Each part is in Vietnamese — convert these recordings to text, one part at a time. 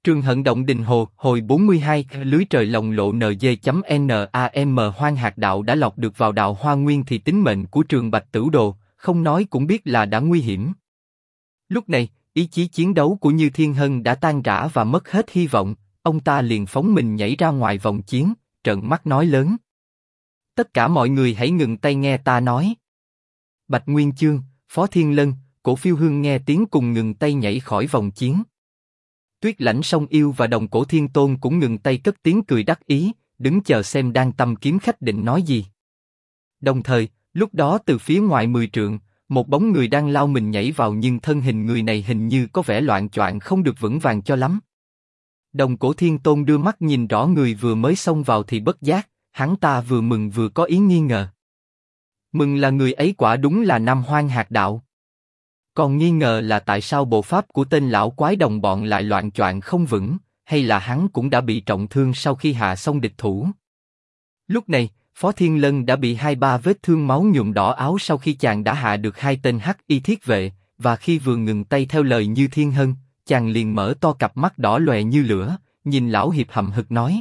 Trường Hận Động Đình Hồ, hồi 42, lưới trời lồng lộ NG.NAM Hoang hạt đạo đã lọt được vào đạo Hoa Nguyên thì tính mệnh của Trường Bạch Tửu Đồ, không nói cũng biết là đã nguy hiểm. Lúc này, ý chí chiến đấu của Như Thiên Hân đã tan rã và mất hết hy vọng, ông ta liền phóng mình nhảy ra ngoài vòng chiến, trợn mắt nói lớn. Tất cả mọi người hãy ngừng tay nghe ta nói. Bạch Nguyên Chương, Phó Thiên Lân, Cổ Phiêu Hương nghe tiếng cùng ngừng tay nhảy khỏi vòng chiến. Tuyết Lãnh Song Yêu và Đồng Cổ Thiên Tôn cũng ngừng tay cất tiếng cười đắc ý, đứng chờ xem Đan Tâm kiếm khách định nói gì. Đồng thời, lúc đó từ phía ngoài 10 trượng, một bóng người đang lao mình nhảy vào nhưng thân hình người này hình như có vẻ loạng choạng không được vững vàng cho lắm. Đồng Cổ Thiên Tôn đưa mắt nhìn rõ người vừa mới xông vào thì bất giác, hắn ta vừa mừng vừa có ý nghi ngờ. Mừng là người ấy quả đúng là Nam Hoang hạt đạo. Còn nghi ngờ là tại sao bộ pháp của tên lão quái đồng bọn lại loạng choạng không vững, hay là hắn cũng đã bị trọng thương sau khi hạ xong địch thủ. Lúc này, Phó Thiên Lân đã bị 2-3 vết thương máu nhuộm đỏ áo sau khi chàng đã hạ được 2 tên hắc y thiết vệ, và khi vừa ngừng tay theo lời Như Thiên Hân, chàng liền mở to cặp mắt đỏ lòe như lửa, nhìn lão hiệp hậm hực nói: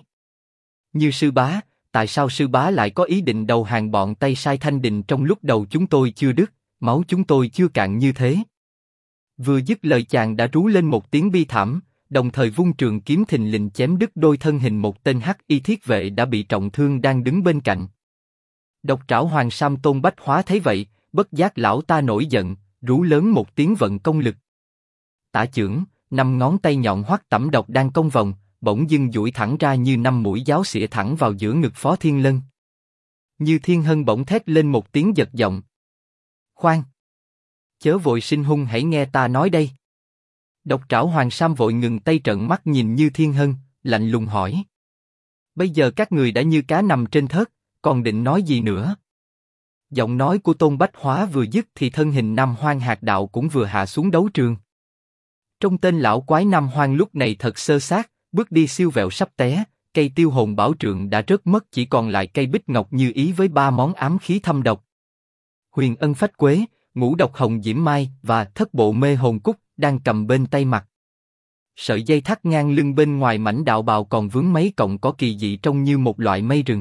Như sư bá, tại sao sư bá lại có ý định đầu hàng bọn Tây Sai Thanh Đình trong lúc đầu chúng tôi chưa đứt, máu chúng tôi chưa cạn như thế? Vừa dứt lời chàng đã rú lên một tiếng bi thảm, đồng thời vung trường kiếm thình lình chém đứt đôi thân hình một tên hắc y thiết vệ đã bị trọng thương đang đứng bên cạnh. Độc Trảo Hoàng Sam Tôn Bách Hóa thấy vậy, bất giác lão ta nổi giận, rú lớn một tiếng vận công lực. Tả chưởng, 5 ngón tay nhọn hoắt tẩm độc đang công vòng, bỗng dưng duỗi thẳng ra như 5 mũi giáo xỉa thẳng vào giữa ngực Phó Thiên Lân. Như Thiên Hân bỗng thét lên một tiếng giật giọng. Khoan! Chớ vội sinh hung, hãy nghe ta nói đây. Độc Trảo Hoàng Sam vội ngừng tay trợn mắt nhìn Như Thiên Hân, lạnh lùng hỏi. Bây giờ các người đã như cá nằm trên thớt, còn định nói gì nữa? Giọng nói của Tôn Bách Hóa vừa dứt thì thân hình Nam Hoang hạt đạo cũng vừa hạ xuống đấu trường. Trong tên lão quái Nam Hoang lúc này thật sơ sát, bước đi siêu vẹo sắp té, cây tiêu hồn bảo trượng đã rớt mất, chỉ còn lại cây bích ngọc như ý với 3 món ám khí thâm độc. Huyền Ân Phách Quế, Ngũ Độc Hồng Diễm Mai và Thất Bộ Mê Hồn Cúc đang cầm bên tay mặt. Sợi dây thắt ngang lưng bên ngoài mảnh đạo bào còn vướng mấy cọng cỏ kỳ dị trông như một loại mây rừng.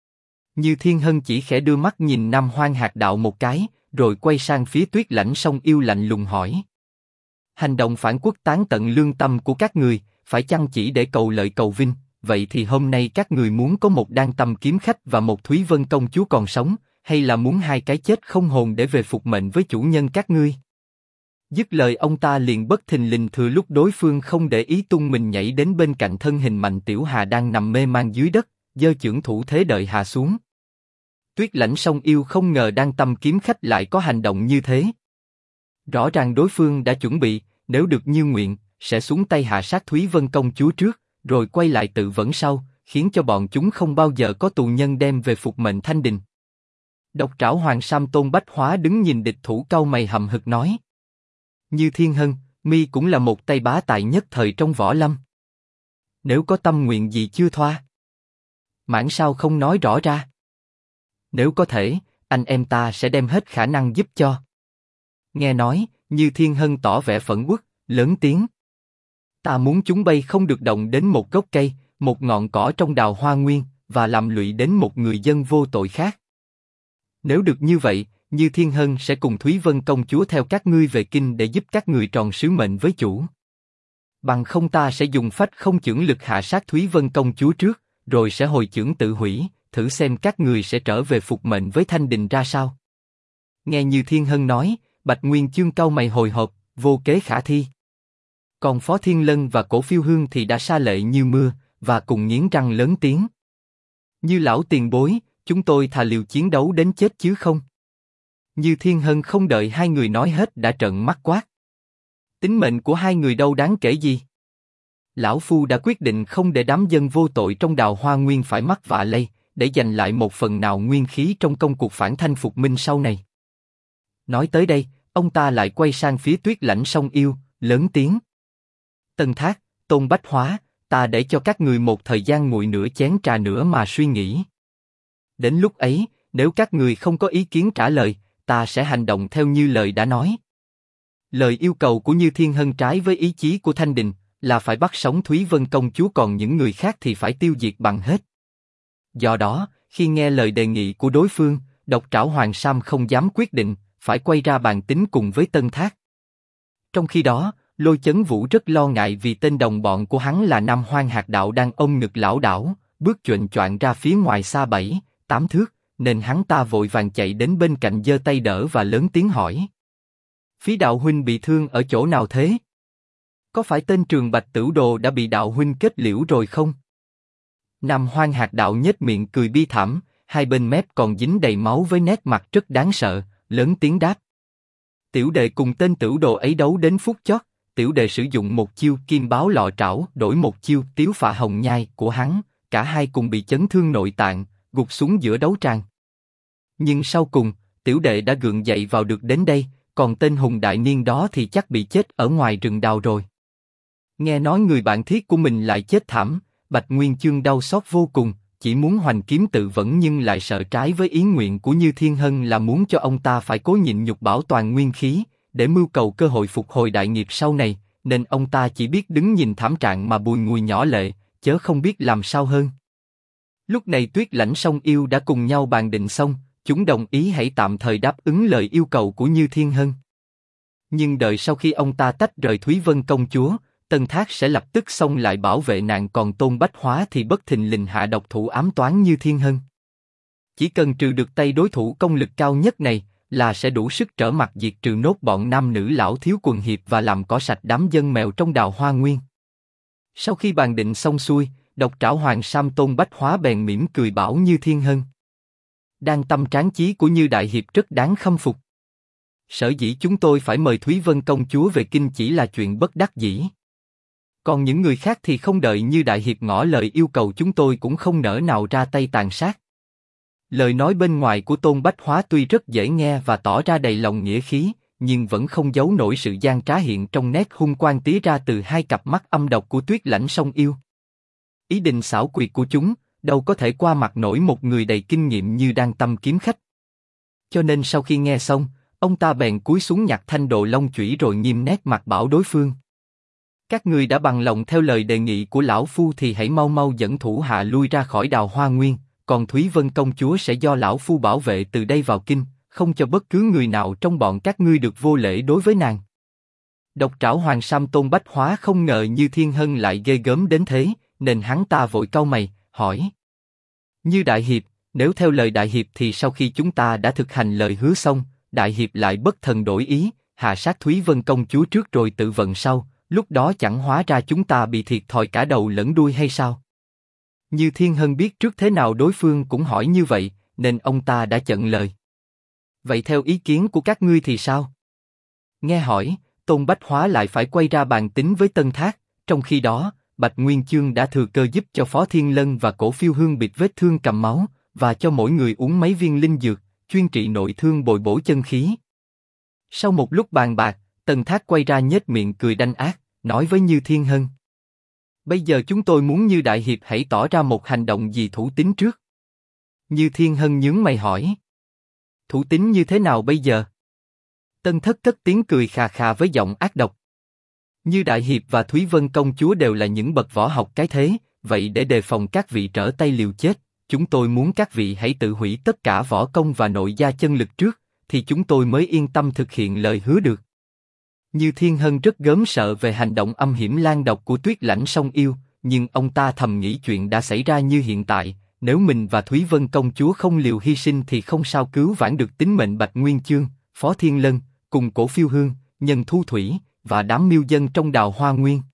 Như Thiên Hân chỉ khẽ đưa mắt nhìn Nam Hoang hạt đạo một cái, rồi quay sang phía Tuyết Lãnh Song Yêu lạnh lùng hỏi. Hành động phản quốc tán tận lương tâm của các người, phải chăng chỉ để cầu lợi cầu vinh? Vậy thì hôm nay các người muốn có một Đan Tâm kiếm khách và một Thúy Vân công chúa còn sống, hay là muốn 2 cái chết không hồn để về phục mệnh với chủ nhân các ngươi? Dứt lời ông ta liền bất thình lình thừa lúc đối phương không để ý tung mình nhảy đến bên cạnh thân hình Mạnh Tiểu Hà đang nằm mê man dưới đất, giơ chưởng thủ thế đợi hạ xuống. Tuyết Lãnh Song Yêu không ngờ Đan Tâm kiếm khách lại có hành động như thế. Rõ ràng đối phương đã chuẩn bị, nếu được như nguyện, sẽ xuống tay hạ sát Thúy Vân công chúa trước, rồi quay lại tự vẫn sau, khiến cho bọn chúng không bao giờ có tù nhân đem về phục mệnh Thanh Đình. Độc Trảo Hoàng Sam Tôn Bách Hóa đứng nhìn địch thủ cau mày hậm hực nói. Như Thiên Hân, mi cũng là một tay bá tài nhất thời trong võ lâm. Nếu có tâm nguyện gì chưa thoa, mãn sao không nói rõ ra? Nếu có thể, anh em ta sẽ đem hết khả năng giúp cho. Nghe nói, Như Thiên Hân tỏ vẻ phẫn uất, lớn tiếng. Ta muốn chúng bay không được động đến một gốc cây, một ngọn cỏ trong đào hoa nguyên, và làm lụy đến một người dân vô tội khác. Nếu được như vậy, Như Thiên Hân sẽ cùng Thúy Vân công chúa theo các ngươi về kinh để giúp các người tròn sứ mệnh với chủ. Bằng không ta sẽ dùng phách không chưởng lực hạ sát Thúy Vân công chúa trước, rồi sẽ hồi chưởng tự hủy, thử xem các người sẽ trở về phục mệnh với Thanh Đình ra sao. Nghe Như Thiên Hân nói, Bạch Nguyên Chương cau mày hồi hộp, vô kế khả thi. Còn Phó Thiên Lân và Cổ Phiêu Hương thì đã sa lệ như mưa, và cùng nghiến răng lớn tiếng. Như lão tiền bối, chúng tôi thà liều chiến đấu đến chết chứ không. Như Thiên Hân không đợi 2 người nói hết đã trợn mắt quát. Tính mệnh của 2 người đâu đáng kể gì? Lão Phu đã quyết định không để đám dân vô tội trong đào hoa nguyên phải mắc vạ lây, để giành lại một phần nào nguyên khí trong công cuộc phản thanh phục minh sau này. Nói tới đây, ông ta lại quay sang phía Tuyết Lãnh Song Yêu, lớn tiếng. Tân Thác, Tôn Bách Hóa, ta để cho các người một thời gian nguội nửa chén trà nữa mà suy nghĩ. Đến lúc ấy, nếu các người không có ý kiến trả lời, ta sẽ hành động theo như lời đã nói. Lời yêu cầu của Như Thiên Hân trái với ý chí của Thanh Đình, là phải bắt sống Thúy Vân công chúa, còn những người khác thì phải tiêu diệt bằng hết. Do đó, khi nghe lời đề nghị của đối phương, Độc Trảo Hoàng Sam không dám quyết định, phải quay ra bàn tính cùng với Tân Thác. Trong khi đó, Lôi Chấn Vũ rất lo ngại vì tên đồng bọn của hắn là Nam Hoang Hạt Đạo đang ôm ngực lảo đảo, bước choạng choạng ra phía ngoài xa 7-8 thước, nên hắn ta vội vàng chạy đến bên cạnh giơ tay đỡ và lớn tiếng hỏi: Phí đạo huynh bị thương ở chỗ nào thế? Có phải tên Trường Bạch Tửu Đồ đã bị đạo huynh kết liễu rồi không? Nam Hoang Hạt Đạo nhếch miệng cười bi thảm, hai bên mép còn dính đầy máu với nét mặt rất đáng sợ, lớn tiếng đáp: Tiểu đệ cùng tên Tửu Đồ ấy đấu đến phút chót, tiểu đệ sử dụng một chiêu Kim Báo Lọ Trảo đổi một chiêu Tiếu Phạ Hồng Nhai của hắn, cả hai cùng bị chấn thương nội tạng, gục xuống giữa đấu tràng. Nhưng sau cùng, tiểu đệ đã gượng dậy vào được đến đây, còn tên Hùng Đại Niên đó thì chắc bị chết ở ngoài rừng đào rồi. Nghe nói người bạn thiết của mình lại chết thảm, Bạch Nguyên Chương đau xót vô cùng, chỉ muốn hoành kiếm tự vẫn nhưng lại sợ trái với ý nguyện của Như Thiên Hân là muốn cho ông ta phải cố nhịn nhục bảo toàn nguyên khí, để mưu cầu cơ hội phục hồi đại nghiệp sau này, nên ông ta chỉ biết đứng nhìn thảm trạng mà bùi ngùi nhỏ lệ, chớ không biết làm sao hơn. Lúc này Tuyết Lãnh Song Yêu đã cùng nhau bàn định xong, chúng đồng ý hãy tạm thời đáp ứng lời yêu cầu của Như Thiên Hân. Nhưng đợi sau khi ông ta tách rời Thúy Vân công chúa, Tân Thác sẽ lập tức xông lại bảo vệ nàng, còn Tôn Bách Hóa thì bất thình lình hạ độc thủ ám toán Như Thiên Hân. Chỉ cần trừ được tay đối thủ công lực cao nhất này, là sẽ đủ sức trở mặt diệt trừ nốt bọn nam nữ lão thiếu quần hiệp và làm cỏ sạch đám dân mèo trong Đào Hoa Nguyên. Sau khi bàn định xong xuôi, Độc Trảo Hoàng Sam Tôn Bách Hóa bèn mỉm cười bảo Như Thiên Hân: Đan tâm tráng chí của Như đại hiệp rất đáng khâm phục. Sở dĩ chúng tôi phải mời Thúy Vân công chúa về kinh chỉ là chuyện bất đắc dĩ. Còn những người khác thì không đợi Như đại hiệp ngỏ lời yêu cầu, chúng tôi cũng không nỡ nào ra tay tàn sát. Lời nói bên ngoài của Tôn Bách Hóa tuy rất dễ nghe và tỏ ra đầy lòng nghĩa khí, nhưng vẫn không giấu nổi sự gian trá hiện trong nét hung quang tía ra từ hai cặp mắt âm độc của Tuyết Lãnh Song Yêu. Ý định xảo quyệt của chúng đâu có thể qua mặt nổi một người đầy kinh nghiệm như Đan Tâm kiếm khách. Cho nên sau khi nghe xong, ông ta bèn cúi xuống nhặt thanh đồ long chủy rồi nghiêm nét mặt bảo đối phương: Các ngươi đã bằng lòng theo lời đề nghị của lão phu thì hãy mau mau dẫn thủ hạ lui ra khỏi Đào Hoa Nguyên, còn Thúy Vân công chúa sẽ do lão phu bảo vệ từ đây vào kinh, không cho bất cứ người nào trong bọn các ngươi được vô lễ đối với nàng. Độc Trảo Hoàng Sam Tôn Bách Hóa không ngờ Như Thiên Hân lại ghê gớm đến thế, nên hắn ta vội cau mày, hỏi: Như đại hiệp, nếu theo lời đại hiệp thì sau khi chúng ta đã thực hành lời hứa xong, đại hiệp lại bất thần đổi ý, hạ sát Thúy Vân công chúa trước rồi tự vận sau, lúc đó chẳng hóa ra chúng ta bị thiệt thòi cả đầu lẫn đuôi hay sao? Như Thiên Hân biết trước thế nào đối phương cũng hỏi như vậy, nên ông ta đã chặn lời. Vậy theo ý kiến của các ngươi thì sao? Nghe hỏi, Tôn Bách Hóa lại phải quay ra bàn tính với Tân Thác, trong khi đó, Bạch Nguyên Chương đã thừa cơ giúp cho Phó Thiên Lân và Cổ Phiêu Hương bịt vết thương cầm máu, và cho mỗi người uống mấy viên linh dược, chuyên trị nội thương bồi bổ chân khí. Sau một lúc bàn bạc, Tân Thác quay ra nhếch miệng cười đanh ác, nói với Như Thiên Hân: Bây giờ chúng tôi muốn Như đại hiệp hãy tỏ ra một hành động gì thủ tín trước. Như Thiên Hân nhướng mày hỏi: Thủ tín như thế nào bây giờ? Tân Thất cất tiếng cười khà khà với giọng ác độc: Như đại hiệp và Thúy Vân công chúa đều là những bậc võ học cái thế, vậy để đề phòng các vị trở tay liều chết, chúng tôi muốn các vị hãy tự hủy tất cả võ công và nội gia chân lực trước, thì chúng tôi mới yên tâm thực hiện lời hứa được. Như Thiên Hân rất gớm sợ về hành động âm hiểm lan độc của Tuyết Lãnh Song Yêu, nhưng ông ta thầm nghĩ chuyện đã xảy ra như hiện tại, nếu mình và Thúy Vân công chúa không liều hy sinh thì không sao cứu vãn được tính mệnh Bạch Nguyên Chương, Phó Thiên Lân, cùng Cổ Phiêu Hương, Nhân Thu Thủy và đám miêu dân trong Đào Hoa Nguyên.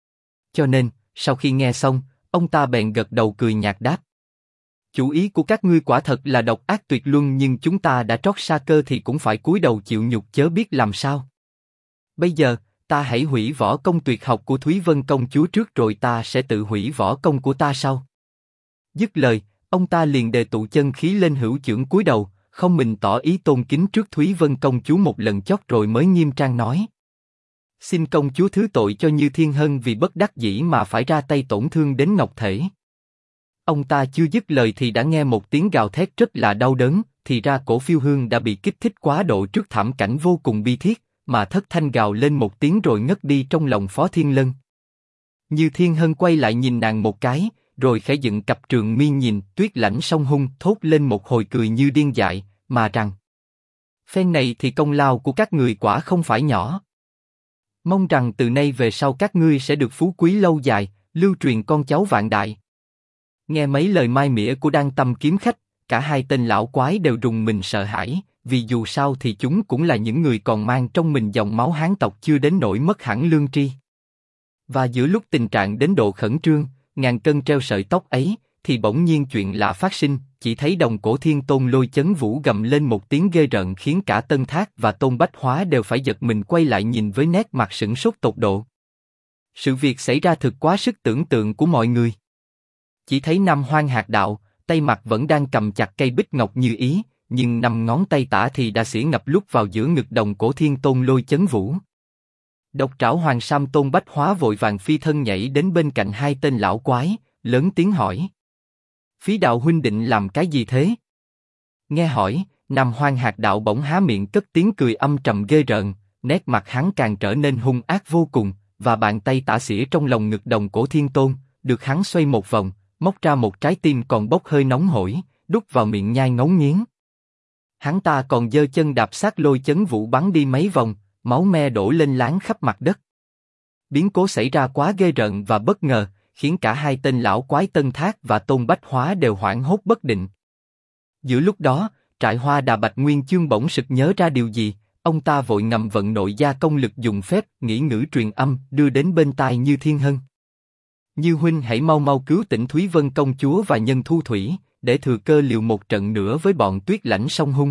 Cho nên, sau khi nghe xong, ông ta bèn gật đầu cười nhạt đáp: Chủ ý của các ngươi quả thật là độc ác tuyệt luân, nhưng chúng ta đã trót sa cơ thì cũng phải cúi đầu chịu nhục chớ biết làm sao. Bây giờ, ta hãy hủy võ công tuyệt học của Thúy Vân công chúa trước rồi ta sẽ tự hủy võ công của ta sau. Dứt lời, ông ta liền đề tụ chân khí lên hữu chưởng cúi đầu, không mình tỏ ý tôn kính trước Thúy Vân công chúa một lần chót rồi mới nghiêm trang nói: Xin công chúa thứ tội cho Như Thiên Hân vì bất đắc dĩ mà phải ra tay tổn thương đến ngọc thể. Ông ta chưa dứt lời thì đã nghe một tiếng gào thét rất là đau đớn, thì ra Cổ Phiêu Hương đã bị kích thích quá độ trước thảm cảnh vô cùng bi thiết, mà thất thanh gào lên một tiếng rồi ngất đi trong lòng Phó Thiên Lân. Như Thiên Hân quay lại nhìn nàng một cái, rồi khẽ dựng cặp trường mi nhìn Tuyết Lãnh song hung, thốt lên một hồi cười như điên dại, mà rằng: phen này thì công lao của các người quả không phải nhỏ. Mong rằng từ nay về sau các ngươi sẽ được phú quý lâu dài, lưu truyền con cháu vạn đại. Nghe mấy lời mai mỉa của Đan Tâm kiếm khách, cả hai tên lão quái đều rùng mình sợ hãi, vì dù sao thì chúng cũng là những người còn mang trong mình dòng máu Hán tộc chưa đến nỗi mất hẳn lương tri. Và giữa lúc tình trạng đến độ khẩn trương, ngàn cân treo sợi tóc ấy, thì bỗng nhiên chuyện lạ phát sinh, chỉ thấy Đồng Cổ Thiên Tôn Lôi Chấn Vũ gầm lên một tiếng ghê rợn khiến cả Tân Thác và Tôn Bách Hóa đều phải giật mình quay lại nhìn với nét mặt sửng sốt tột độ. Sự việc xảy ra thực quá sức tưởng tượng của mọi người. Chỉ thấy Nam Hoang Hạc Đạo, tay mặt vẫn đang cầm chặt cây bích ngọc như ý, nhưng 5 ngón tay tả thì đã xỉa ngập lúc vào giữa ngực Đồng Cổ Thiên Tôn Lôi Chấn Vũ. Độc Trảo Hoàng Sam Tôn Bách Hóa vội vàng phi thân nhảy đến bên cạnh hai tên lão quái, lớn tiếng hỏi: Phí Đạo huynh định làm cái gì thế? Nghe hỏi, Nam Hoang Hạc Đạo bỗng há miệng cất tiếng cười âm trầm ghê rợn, nét mặt hắn càng trở nên hung ác vô cùng, và bàn tay tả xỉa trong lồng ngực Đồng Cổ Thiên Tôn, được hắn xoay một vòng, móc ra một trái tim còn bốc hơi nóng hổi, đút vào miệng nhai ngấu nghiến. Hắn ta còn giơ chân đạp sát Lôi Chấn Vũ bắn đi mấy vòng, máu me đổ lên láng khắp mặt đất. Biến cố xảy ra quá ghê rợn và bất ngờ, khiến cả hai tên lão quái Tân Thác và Tôn Bách Hóa đều hoảng hốt bất định. Giữa lúc đó, Trại Hoa Đà Bạch Nguyên Chương bỗng sực nhớ ra điều gì, ông ta vội ngầm vận nội gia công lực dùng phép nghĩ ngữ truyền âm đưa đến bên tai Như Thiên Hân. Như huynh hãy mau mau cứu tỉnh Thúy Vân công chúa và Nhân Thu Thủy, để thừa cơ liều một trận nữa với bọn Tuyết Lãnh song hung.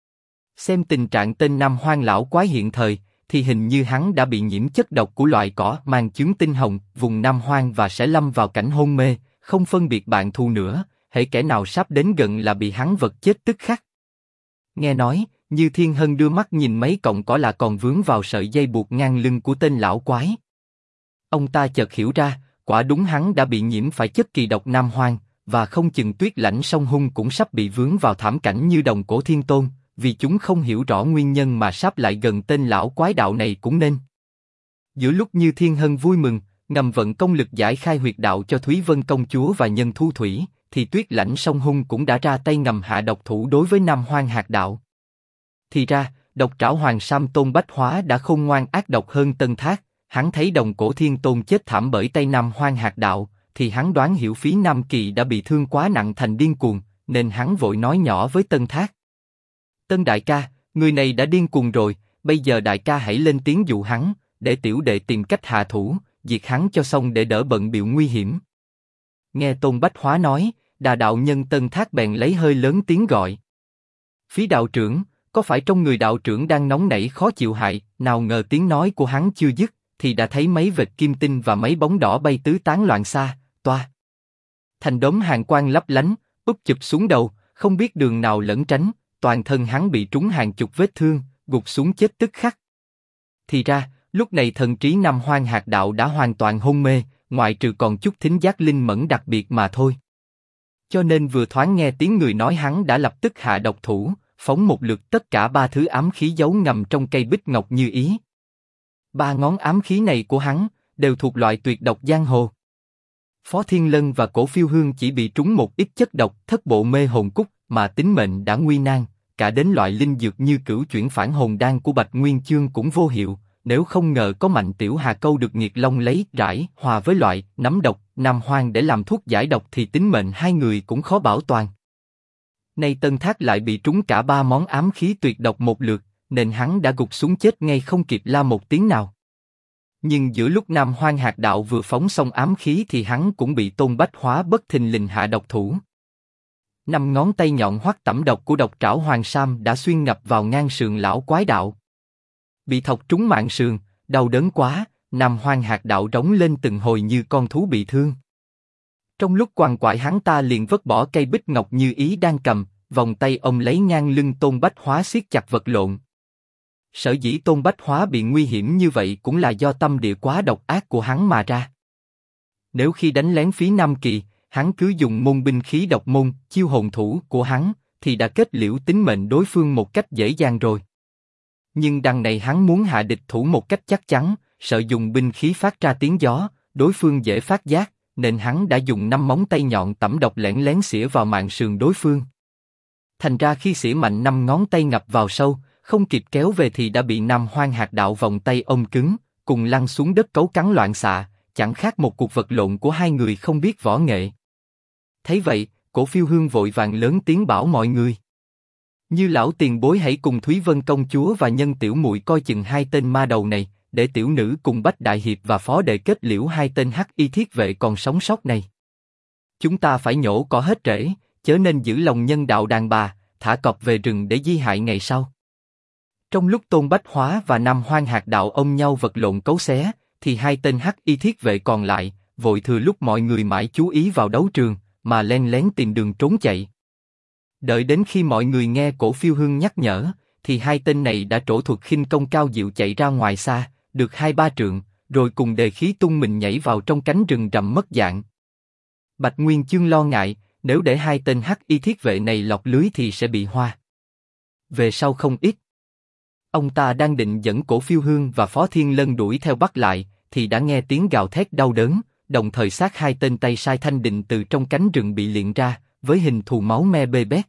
Xem tình trạng tên Nam Hoang lão quái hiện thời, thì hình như hắn đã bị nhiễm chất độc của loại cỏ mang chứng tinh hồng vùng Nam Hoang và sẽ lâm vào cảnh hôn mê, không phân biệt bạn thù nữa, hễ kẻ nào sắp đến gần là bị hắn vật chết tức khắc. Nghe nói, Như Thiên Hân đưa mắt nhìn mấy cọng cỏ là còn vướng vào sợi dây buộc ngang lưng của tên lão quái. Ông ta chợt hiểu ra, quả đúng hắn đã bị nhiễm phải chất kỳ độc Nam Hoang, và không chừng Tuyết Lãnh song hung cũng sắp bị vướng vào thảm cảnh như Đồng Cổ Thiên Tôn, vì chúng không hiểu rõ nguyên nhân mà sắp lại gần tên lão quái đạo này cũng nên. Giữa lúc Như Thiên Hân vui mừng, ngầm vận công lực giải khai huyệt đạo cho Thúy Vân công chúa và Nhân Thu Thủy, thì Tuyết Lãnh song hung cũng đã ra tay ngầm hạ độc thủ đối với Nam Hoang Hạc Đạo. Thì ra, Độc Trảo Hoàng Sam Tôn Bách Hóa đã khôn ngoan ác độc hơn Tân Thác, hắn thấy Đồng Cổ Thiên Tôn chết thảm bởi tay Nam Hoang Hạc Đạo, thì hắn đoán hiểu Phí Nam Kỳ đã bị thương quá nặng thành điên cuồng, nên hắn vội nói nhỏ với Tân Thác: Tân đại ca, người này đã điên cuồng rồi, bây giờ đại ca hãy lên tiếng dụ hắn, để tiểu đệ tìm cách hạ thủ, diệt hắn cho xong để đỡ bận bịu nguy hiểm. Nghe Tôn Bách Hóa nói, Đà đạo nhân Tân Thác bèn lấy hơi lớn tiếng gọi: Phí đạo trưởng, có phải trong người đạo trưởng đang nóng nảy khó chịu hại? Nào ngờ tiếng nói của hắn chưa dứt, thì đã thấy mấy vệt kim tinh và mấy bóng đỏ bay tứ tán loạn xa, toa. Thành đốm hàn quang lấp lánh, úp chụp xuống đầu, không biết đường nào lẩn tránh, toàn thân hắn bị trúng hàng chục vết thương, gục xuống chết tức khắc. Thì ra, lúc này thần trí Nam Hoang Hạc Đạo đã hoàn toàn hôn mê, ngoại trừ còn chút thính giác linh mẫn đặc biệt mà thôi. Cho nên vừa thoáng nghe tiếng người nói hắn đã lập tức hạ độc thủ, phóng một lượt tất cả 3 thứ ám khí giấu ngầm trong cây bích ngọc như ý. 3 ngón ám khí này của hắn đều thuộc loại tuyệt độc giang hồ. Phó Thiên Lân và Cổ Phiêu Hương chỉ bị trúng một ít chất độc thất bộ mê hồn cúc mà tính mệnh đã nguy nan, cả đến loại linh dược như cửu chuyển phản hồn đan của Bạch Nguyên Chương cũng vô hiệu. Nếu không ngờ có Mạnh Tiểu Hà câu được Nghiệt Long lấy rải hòa với loại nấm độc Nam Hoang để làm thuốc giải độc thì tính mệnh hai người cũng khó bảo toàn. Nay Tân Thác lại bị trúng cả 3 món ám khí tuyệt độc một lượt, nên hắn đã gục xuống chết ngay không kịp la một tiếng nào. Nhưng giữa lúc Nam Hoang Hạc Đạo vừa phóng xong ám khí thì hắn cũng bị Tôn Bách Hóa bất thình lình hạ độc thủ. 5 ngón tay nhọn hoắt tẩm độc của Độc Trảo Hoàng Sam đã xuyên ngập vào ngang sườn lão quái đạo. Bị thọc trúng mạng sườn, đau đớn quá, Nam Hoang Hạc Đạo rống lên từng hồi như con thú bị thương. Trong lúc quằn quại hắn ta liền vứt bỏ cây bích ngọc như ý đang cầm, vòng tay ông lấy ngang lưng Tôn Bách Hóa siết chặt vật lộn. Sở dĩ Tôn Bách Hóa bị nguy hiểm như vậy cũng là do tâm địa quá độc ác của hắn mà ra. Nếu khi đánh lén Phí Nam Kỳ, hắn cứ dùng môn binh khí độc môn, chiêu hồn thủ của hắn, thì đã kết liễu tính mệnh đối phương một cách dễ dàng rồi. Nhưng đằng này hắn muốn hạ địch thủ một cách chắc chắn, sợ dùng binh khí phát ra tiếng gió, đối phương dễ phát giác, nên hắn đã dùng 5 móng tay nhọn tẩm độc lẻn lén xỉa vào mạn sườn đối phương. Thành ra khi xỉa mạnh 5 ngón tay ngập vào sâu, không kịp kéo về thì đã bị Nam Hoang Hạc Đạo vòng tay ôm cứng, cùng lăn xuống đất cấu cắn loạn xạ, chẳng khác một cuộc vật lộn của hai người không biết võ nghệ. Thấy vậy, Cổ Phiêu Hương vội vàng lớn tiếng bảo mọi người: Như lão tiền bối hãy cùng Thúy Vân công chúa và Nhân tiểu muội coi chừng hai tên ma đầu này, để tiểu nữ cùng Bách đại hiệp và phó đệ kết liễu hai tên hắc y thiết vệ còn sống sót này. Chúng ta phải nhổ cỏ hết rễ, chớ nên giữ lòng nhân đạo đàn bà, thả cọp về rừng để di hại ngày sau. Trong lúc Tôn Bách Hóa và Nam Hoang Hạc Đạo ôm nhau vật lộn cấu xé, thì hai tên hắc y thiết vệ còn lại vội thừa lúc mọi người mãi chú ý vào đấu trường mà len lén tìm đường trốn chạy. Đợi đến khi mọi người nghe Cổ Phiêu Hương nhắc nhở, thì hai tên này đã trổ thuật khinh công cao diệu chạy ra ngoài xa, được 2-3 trượng, rồi cùng đề khí tung mình nhảy vào trong cánh rừng rậm mất dạng. Bạch Nguyên Chương lo ngại, nếu để hai tên hắc y thiết vệ này lọt lưới thì sẽ bị hoa về sau không ít. Ông ta đang định dẫn Cổ Phiêu Hương và Phó Thiên Lân đuổi theo bắt lại, thì đã nghe tiếng gào thét đau đớn, đồng thời xác hai tên tay sai thanh định từ trong cánh rừng bị liệng ra, với hình thù máu me bê bết.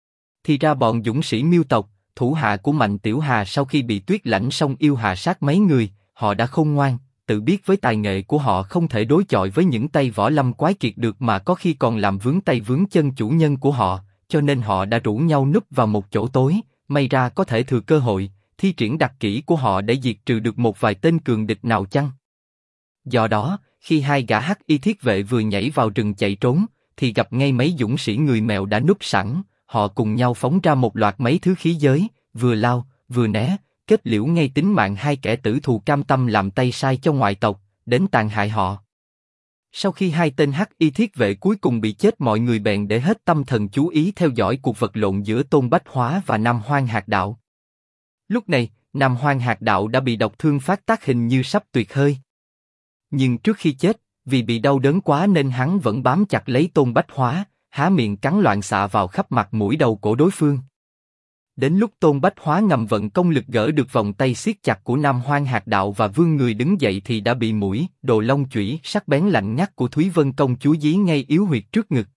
Thì ra bọn dũng sĩ Miêu tộc, thủ hạ của Mạnh Tiểu Hà sau khi bị Tuyết Lãnh Song yêu hạ sát mấy người, họ đã khôn ngoan, tự biết với tài nghệ của họ không thể đối chọi với những tay võ lâm quái kiệt được, mà có khi còn làm vướng tay vướng chân chủ nhân của họ, cho nên họ đã rủ nhau núp vào một chỗ tối, may ra có thể thừa cơ hội thi triển đặc kỹ của họ để diệt trừ được một vài tên cường địch nào chăng. Do đó, khi hai gã hắc y thiết vệ vừa nhảy vào rừng chạy trốn, thì gặp ngay mấy dũng sĩ người mèo đã núp sẵn, họ cùng nhau phóng ra một loạt mấy thứ khí giới, vừa lao, vừa né, kết liễu ngay tính mạng hai kẻ tử thù cam tâm làm tay sai cho ngoại tộc, đến tàn hại họ. Sau khi hai tên hắc y thiết vệ cuối cùng bị chết, mọi người bèn để hết tâm thần chú ý theo dõi cuộc vật lộn giữa Tôn Bách Hóa và Nam Hoang Hạc Đạo. Lúc này, Nam Hoang Hạc Đạo đã bị độc thương phát tác, hình như sắp tuyệt hơi. Nhưng trước khi chết, vì bị đau đớn quá nên hắn vẫn bám chặt lấy Tôn Bách Hóa, há miệng cắn loạn xạ vào khắp mặt mũi đầu cổ đối phương. Đến lúc Tôn Bách Hóa ngầm vận công lực gỡ được vòng tay siết chặt của Nam Hoang Hạc Đạo và vươn người đứng dậy, thì đã bị mũi đồ long chủy sắc bén lạnh ngắt của Thúy Vân công chúa dí ngay yếu huyệt trước ngực.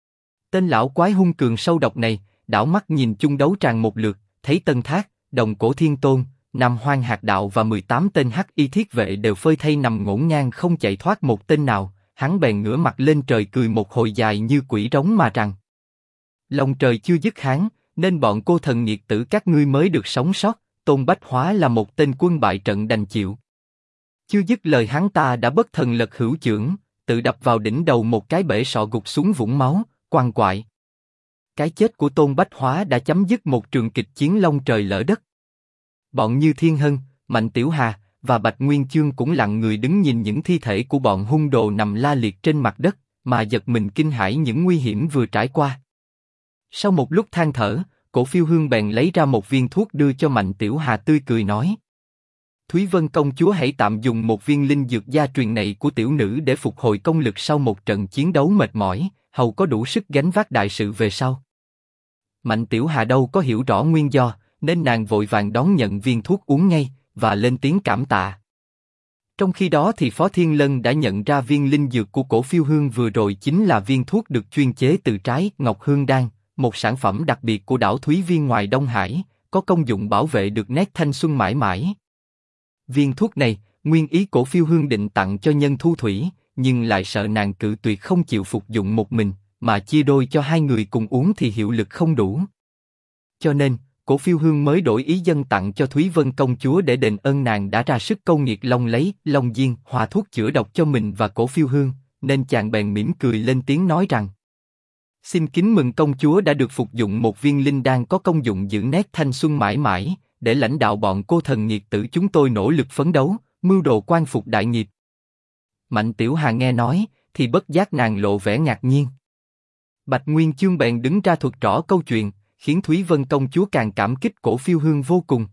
Tên lão quái hung cường sâu độc này đảo mắt nhìn chung đấu tràng một lượt, thấy Tân Thác, Đồng Cổ Thiên Tôn, Nam Hoang Hạc Đạo và 18 tên hắc y thiết vệ đều phơi thây nằm ngổn ngang không chạy thoát một tên nào, hắn bèn ngửa mặt lên trời cười một hồi dài như quỷ rống mà rằng: Lòng trời chưa dứt hắn, nên bọn cô thần nghiệt tử các ngươi mới được sống sót. Tôn Bách Hóa là một tên quân bại trận đành chịu. Chưa dứt lời hắn ta đã bất thần lật hữu chưởng, tự đập vào đỉnh đầu một cái bể sọ, gục xuống vũng máu, quằn quại. Cái chết của Tôn Bách Hóa đã chấm dứt một trường kịch chiến long trời lỡ đất. Bọn Như Thiên Hân, Mạnh Tiểu Hà và Bạch Nguyên Chương cũng lặng người đứng nhìn những thi thể của bọn hung đồ nằm la liệt trên mặt đất, mà giật mình kinh hãi những nguy hiểm vừa trải qua. Sau một lúc than thở, Cổ Phiêu Hương bèn lấy ra một viên thuốc đưa cho Mạnh Tiểu Hà, tươi cười nói: Thúy Vân công chúa hãy tạm dùng một viên linh dược gia truyền này của tiểu nữ để phục hồi công lực sau một trận chiến đấu mệt mỏi, hầu có đủ sức gánh vác đại sự về sau. Mạnh Tiểu Hà đâu có hiểu rõ nguyên do, nên nàng vội vàng đón nhận viên thuốc uống ngay và lên tiếng cảm tạ. Trong khi đó thì Phó Thiên Lân đã nhận ra viên linh dược của Cổ Phiêu Hương vừa rồi chính là viên thuốc được chuyên chế từ trái Ngọc Hương Đan, một sản phẩm đặc biệt của đảo Thúy Viên ngoài Đông Hải, có công dụng bảo vệ được nét thanh xuân mãi mãi. Viên thuốc này, nguyên ý Cổ Phiêu Hương định tặng cho Nhân Thu Thủy, nhưng lại sợ nàng cự tuyệt không chịu phục dụng một mình, mà chia đôi cho hai người cùng uống thì hiệu lực không đủ. Cho nên, Cổ Phiêu Hương mới đổi ý dâng tặng cho Thúy Vân công chúa để đền ơn nàng đã ra sức câu nghiệt long lấy long diên hòa thuốc chữa độc cho mình và Cổ Phiêu Hương, nên chàng bèn mỉm cười lên tiếng nói rằng: Xin kính mừng công chúa đã được phục dụng một viên linh đan có công dụng giữ nét thanh xuân mãi mãi, để lãnh đạo bọn cô thần nghiệt tử chúng tôi nỗ lực phấn đấu, mưu đồ quan phục đại nghiệp. Mạnh Tiểu Hà nghe nói, thì bất giác nàng lộ vẻ ngạc nhiên. Bạch Nguyên Chương bèn đứng ra thuật rõ câu chuyện, khiến Thúy Vân công chúa càng cảm kích Cổ Phiêu Hương vô cùng.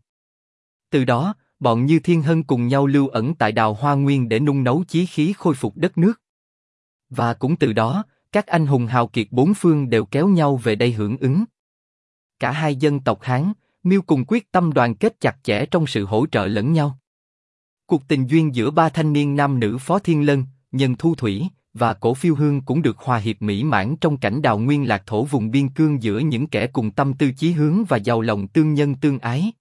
Từ đó, bọn Như Thiên Hân cùng nhau lưu ẩn tại Đào Hoa Nguyên để nung nấu chí khí khôi phục đất nước. Và cũng từ đó, các anh hùng hào kiệt bốn phương đều kéo nhau về đây hưởng ứng. Cả hai dân tộc Hán, Miêu cùng quyết tâm đoàn kết chặt chẽ trong sự hỗ trợ lẫn nhau. Cuộc tình duyên giữa ba thanh niên nam nữ Phó Thiên Lân, nhân thu thủy, và cổ phiêu hương cũng được hòa hiệp mỹ mãn trong cảnh đào nguyên lạc thổ vùng biên cương giữa những kẻ cùng tâm tư chí hướng và giàu lòng tương nhân tương ái.